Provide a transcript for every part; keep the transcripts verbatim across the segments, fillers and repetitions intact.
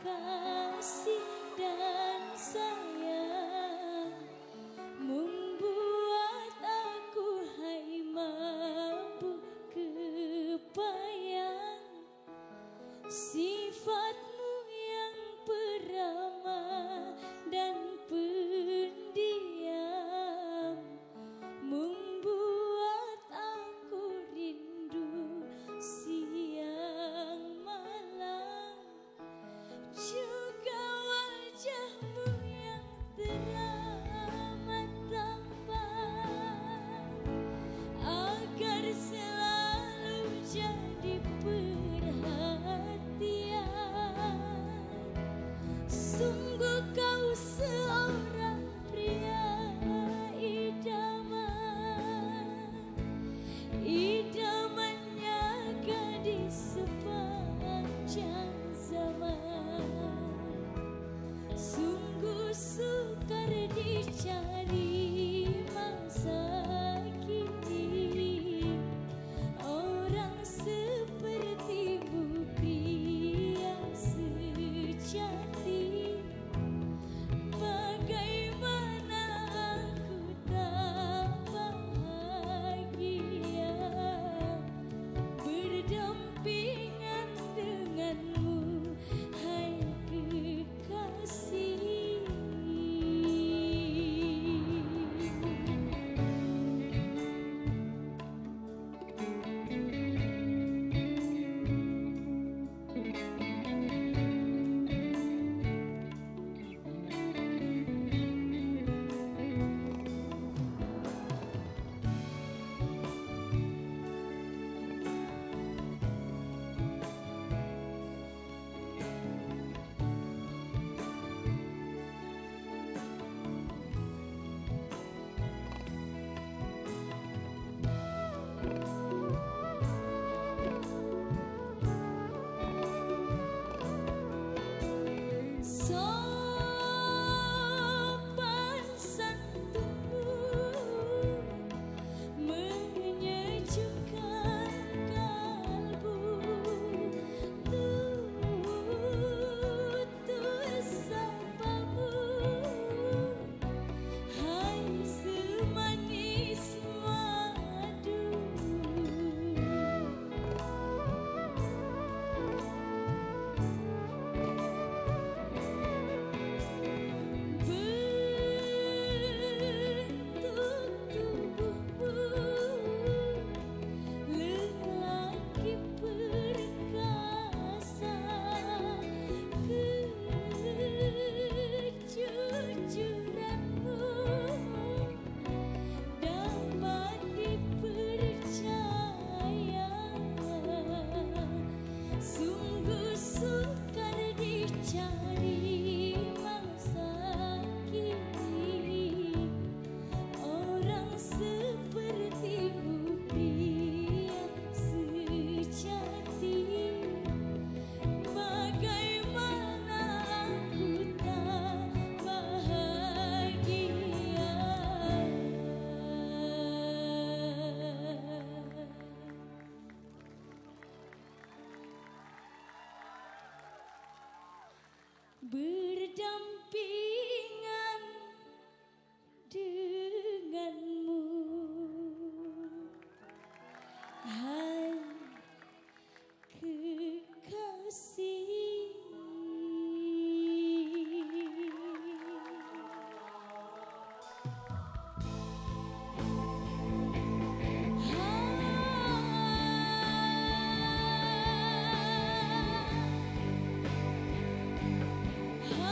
kasih dan sayang membuat aku hai mampu kepayang sifatmu yang peramah dan pendiam membuat aku rindu siang malam juga wajahmu yang teramat tampan agar selalu jadi perhatian. Sungguh kau seorang pria idaman, idamannya gadis sepanjang zaman. Sungguh sukar dicari masa kini orang sepertimu pria sejati. Bagaimana aku tak bahagia berdampingan denganmu hai kekasih. Sopan santunmu menyejukkan kalbu, tutur sapamu hai semanis madu. Lelaki perkasa, kejujuranmu dapat dipercaya. Sungguh sukar dicari masa kini orang sepertimu pria sejati. Bagaimana aku tak bahagia berdampingan denganmu hai kekasih. Ah,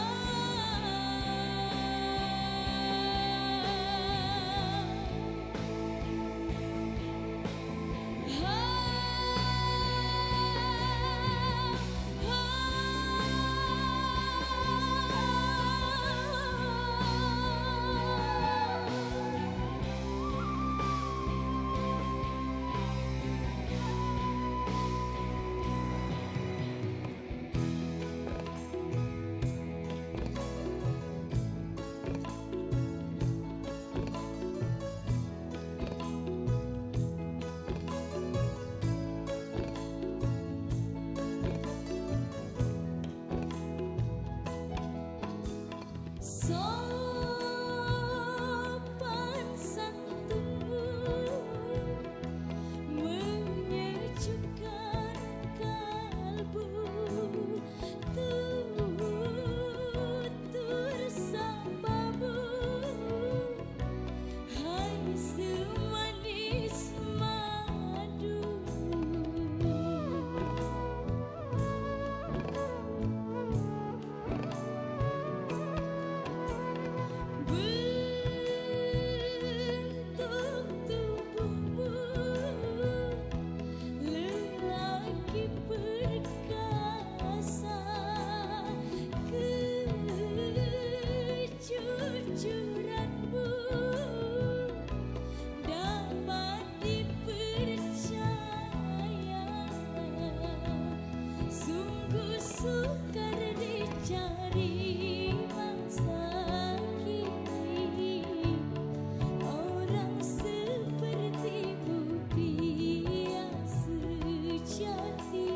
dari masa kini orang sepertimu biar sejati.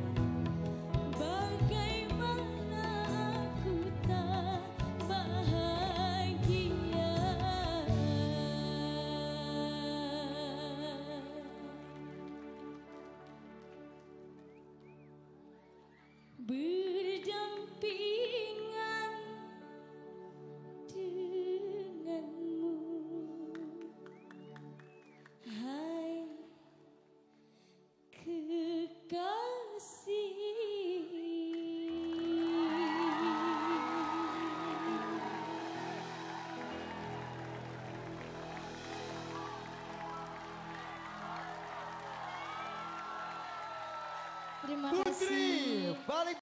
Bagaimana aku tak bahagia. Berdampingan denganmu, hai kekasih. Terima kasih. Putri paling